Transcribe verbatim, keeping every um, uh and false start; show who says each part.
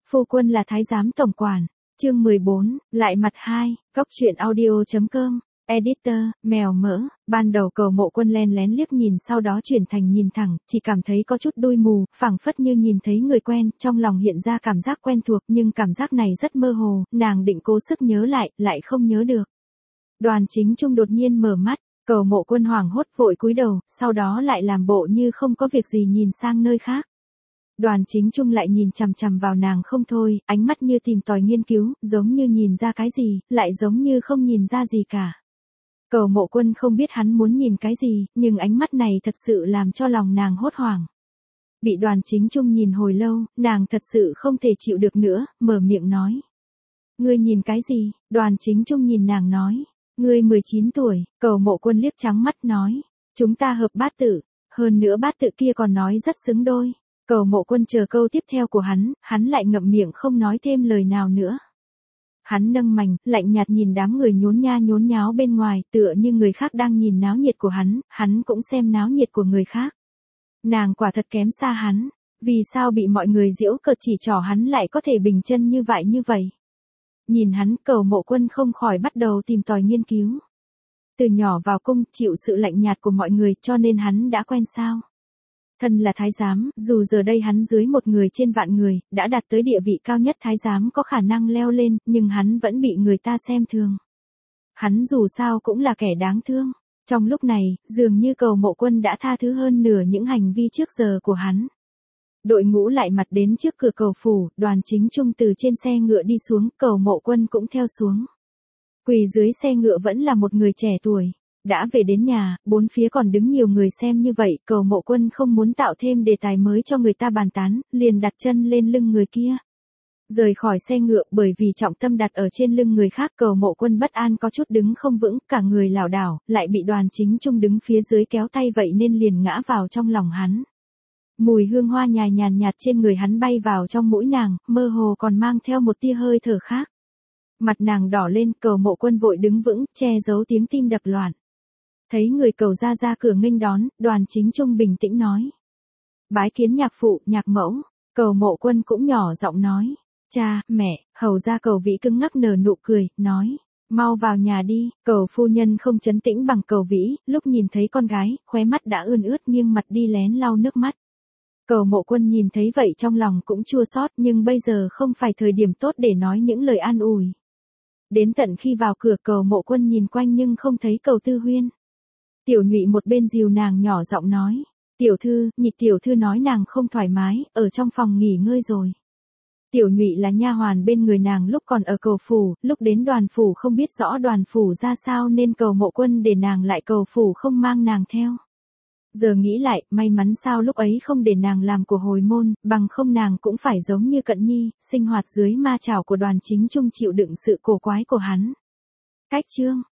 Speaker 1: Phu quân là thái giám tổng quản. Chương mười bốn, lại mặt hai, góc truyện audio.com. Editor, mèo mỡ. Ban đầu Cầu Mộ Quân len lén liếc nhìn, sau đó chuyển thành nhìn thẳng, chỉ cảm thấy có chút đuôi mù, phảng phất như nhìn thấy người quen, trong lòng hiện ra cảm giác quen thuộc, nhưng cảm giác này rất mơ hồ, nàng định cố sức nhớ lại, lại không nhớ được. Đoàn Chính Trung đột nhiên mở mắt, Cầu Mộ Quân hoảng hốt vội cúi đầu, sau đó lại làm bộ như không có việc gì nhìn sang nơi khác. Đoàn Chính Trung lại nhìn chằm chằm vào nàng không thôi, ánh mắt như tìm tòi nghiên cứu, giống như nhìn ra cái gì, lại giống như không nhìn ra gì cả. Cầu Mộ Quân không biết hắn muốn nhìn cái gì, nhưng ánh mắt này thật sự làm cho lòng nàng hốt hoảng. Bị Đoàn Chính Trung nhìn hồi lâu, nàng thật sự không thể chịu được nữa, mở miệng nói. Ngươi nhìn cái gì? Đoàn Chính Trung nhìn nàng nói. Ngươi mười chín tuổi, Cầu Mộ Quân liếc trắng mắt nói. Chúng ta hợp bát tự, hơn nữa bát tự kia còn nói rất xứng đôi. Cầu Mộ Quân chờ câu tiếp theo của hắn, hắn lại ngậm miệng không nói thêm lời nào nữa. Hắn nâng mành, lạnh nhạt nhìn đám người nhốn nha nhốn nháo bên ngoài, tựa như người khác đang nhìn náo nhiệt của hắn, hắn cũng xem náo nhiệt của người khác. Nàng quả thật kém xa hắn, vì sao bị mọi người giễu cợt chỉ trỏ hắn lại có thể bình chân như vậy như vậy. Nhìn hắn, Cầu Mộ Quân không khỏi bắt đầu tìm tòi nghiên cứu. Từ nhỏ vào cung, chịu sự lạnh nhạt của mọi người cho nên hắn đã quen sao. Thân là thái giám, dù giờ đây hắn dưới một người trên vạn người, đã đạt tới địa vị cao nhất thái giám có khả năng leo lên, nhưng hắn vẫn bị người ta xem thường. Hắn dù sao cũng là kẻ đáng thương. Trong lúc này, dường như Cầu Mộ Quân đã tha thứ hơn nửa những hành vi trước giờ của hắn. Đội ngũ lại mặt đến trước cửa cầu phủ, Đoàn Chính Trung từ trên xe ngựa đi xuống, Cầu Mộ Quân cũng theo xuống. Quỳ dưới xe ngựa vẫn là một người trẻ tuổi. Đã về đến nhà, bốn phía còn đứng nhiều người xem như vậy, Cầu Mộ Quân không muốn tạo thêm đề tài mới cho người ta bàn tán, liền đặt chân lên lưng người kia. Rời khỏi xe ngựa, bởi vì trọng tâm đặt ở trên lưng người khác, Cầu Mộ Quân bất an có chút đứng không vững, cả người lảo đảo, lại bị Đoàn Chính Trung đứng phía dưới kéo tay vậy nên liền ngã vào trong lòng hắn. Mùi hương hoa nhài nhàn nhạt trên người hắn bay vào trong mũi nàng, mơ hồ còn mang theo một tia hơi thở khác. Mặt nàng đỏ lên, Cầu Mộ Quân vội đứng vững, che giấu tiếng tim đập loạn. Thấy người Cầu ra ra cửa nghênh đón, Đoàn Chính Trung bình tĩnh nói. Bái kiến nhạc phụ, nhạc mẫu. Cầu Mộ Quân cũng nhỏ giọng nói. Cha, mẹ, hầu ra Cầu Vĩ cứng ngắc nở nụ cười, nói. Mau vào nhà đi. Cầu phu nhân không trấn tĩnh bằng Cầu Vĩ, lúc nhìn thấy con gái, khóe mắt đã ươn ướt nghiêng mặt đi lén lau nước mắt. Cầu Mộ Quân nhìn thấy vậy trong lòng cũng chua xót, nhưng bây giờ không phải thời điểm tốt để nói những lời an ủi. Đến tận khi vào cửa, Cầu Mộ Quân nhìn quanh nhưng không thấy Cầu Tư Huyên. Tiểu Nhụy một bên dìu nàng nhỏ giọng nói. Tiểu thư, Nhị tiểu thư nói nàng không thoải mái, ở trong phòng nghỉ ngơi rồi. Tiểu Nhụy là nha hoàn bên người nàng lúc còn ở cầu phủ, lúc đến Đoàn phủ không biết rõ Đoàn phủ ra sao nên Cầu Mộ Quân để nàng lại cầu phủ không mang nàng theo. Giờ nghĩ lại, may mắn sao lúc ấy không để nàng làm của hồi môn, bằng không nàng cũng phải giống như Cận Nhi, sinh hoạt dưới ma chảo của Đoàn Chính Trung chịu đựng sự cổ quái của hắn. Cách chương